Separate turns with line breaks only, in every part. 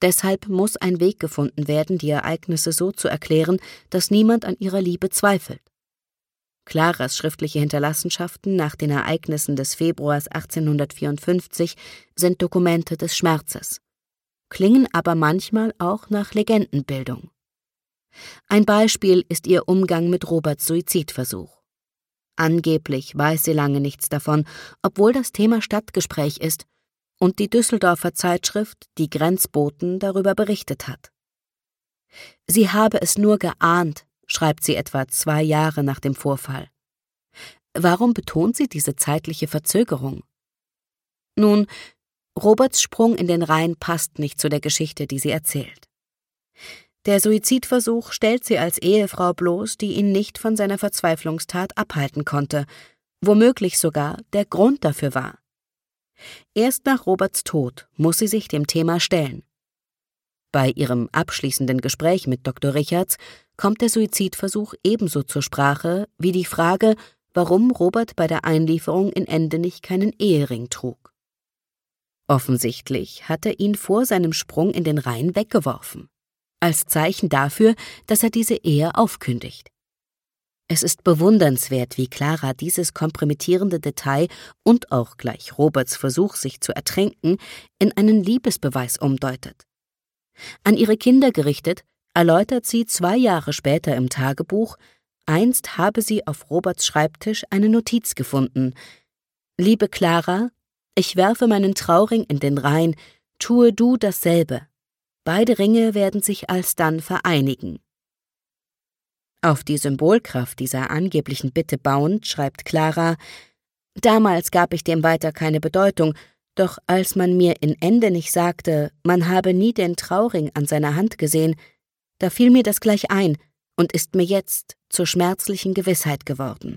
Deshalb muss ein Weg gefunden werden, die Ereignisse so zu erklären, dass niemand an ihrer Liebe zweifelt. Claras schriftliche Hinterlassenschaften nach den Ereignissen des Februars 1854 sind Dokumente des Schmerzes, klingen aber manchmal auch nach Legendenbildung. Ein Beispiel ist ihr Umgang mit Roberts Suizidversuch. Angeblich weiß sie lange nichts davon, obwohl das Thema Stadtgespräch ist und die Düsseldorfer Zeitschrift Die Grenzboten darüber berichtet hat. Sie habe es nur geahnt, schreibt sie etwa 2 Jahre nach dem Vorfall. Warum betont sie diese zeitliche Verzögerung? Nun, Roberts Sprung in den Rhein passt nicht zu der Geschichte, die sie erzählt. Der Suizidversuch stellt sie als Ehefrau bloß, die ihn nicht von seiner Verzweiflungstat abhalten konnte, womöglich sogar der Grund dafür war. Erst nach Roberts Tod muss sie sich dem Thema stellen. Bei ihrem abschließenden Gespräch mit Dr. Richards kommt der Suizidversuch ebenso zur Sprache wie die Frage, warum Robert bei der Einlieferung in Endenich keinen Ehering trug. Offensichtlich hat er ihn vor seinem Sprung in den Rhein weggeworfen, als Zeichen dafür, dass er diese Ehe aufkündigt. Es ist bewundernswert, wie Clara dieses kompromittierende Detail und auch gleich Roberts Versuch, sich zu ertränken, in einen Liebesbeweis umdeutet. An ihre Kinder gerichtet, erläutert sie 2 Jahre später im Tagebuch, einst habe sie auf Roberts Schreibtisch eine Notiz gefunden: »Liebe Clara, ich werfe meinen Trauring in den Rhein, tue du dasselbe. Beide Ringe werden sich alsdann vereinigen.« Auf die Symbolkraft dieser angeblichen Bitte bauend schreibt Clara: »Damals gab ich dem weiter keine Bedeutung, doch als man mir in Endenich sagte, man habe nie den Trauring an seiner Hand gesehen, da fiel mir das gleich ein und ist mir jetzt zur schmerzlichen Gewissheit geworden.«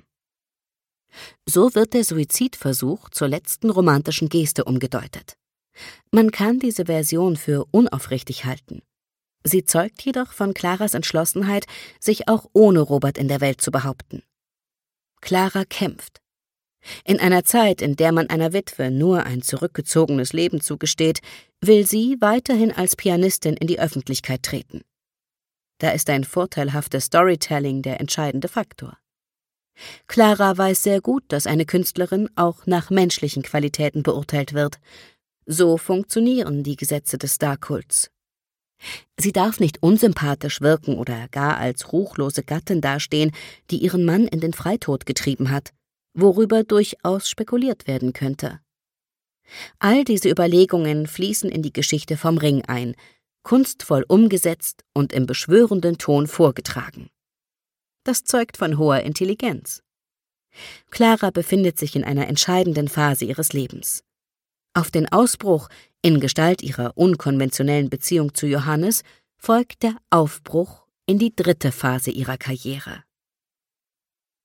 So wird der Suizidversuch zur letzten romantischen Geste umgedeutet. Man kann diese Version für unaufrichtig halten. Sie zeugt jedoch von Claras Entschlossenheit, sich auch ohne Robert in der Welt zu behaupten. Clara kämpft. In einer Zeit, in der man einer Witwe nur ein zurückgezogenes Leben zugesteht, will sie weiterhin als Pianistin in die Öffentlichkeit treten. Da ist ein vorteilhaftes Storytelling der entscheidende Faktor. Clara weiß sehr gut, dass eine Künstlerin auch nach menschlichen Qualitäten beurteilt wird. So funktionieren die Gesetze des Starkults. Sie darf nicht unsympathisch wirken oder gar als ruchlose Gattin dastehen, die ihren Mann in den Freitod getrieben hat, worüber durchaus spekuliert werden könnte. All diese Überlegungen fließen in die Geschichte vom Ring ein, kunstvoll umgesetzt und im beschwörenden Ton vorgetragen. Das zeugt von hoher Intelligenz. Clara befindet sich in einer entscheidenden Phase ihres Lebens. Auf den Ausbruch in Gestalt ihrer unkonventionellen Beziehung zu Johannes folgt der Aufbruch in die 3. Phase ihrer Karriere.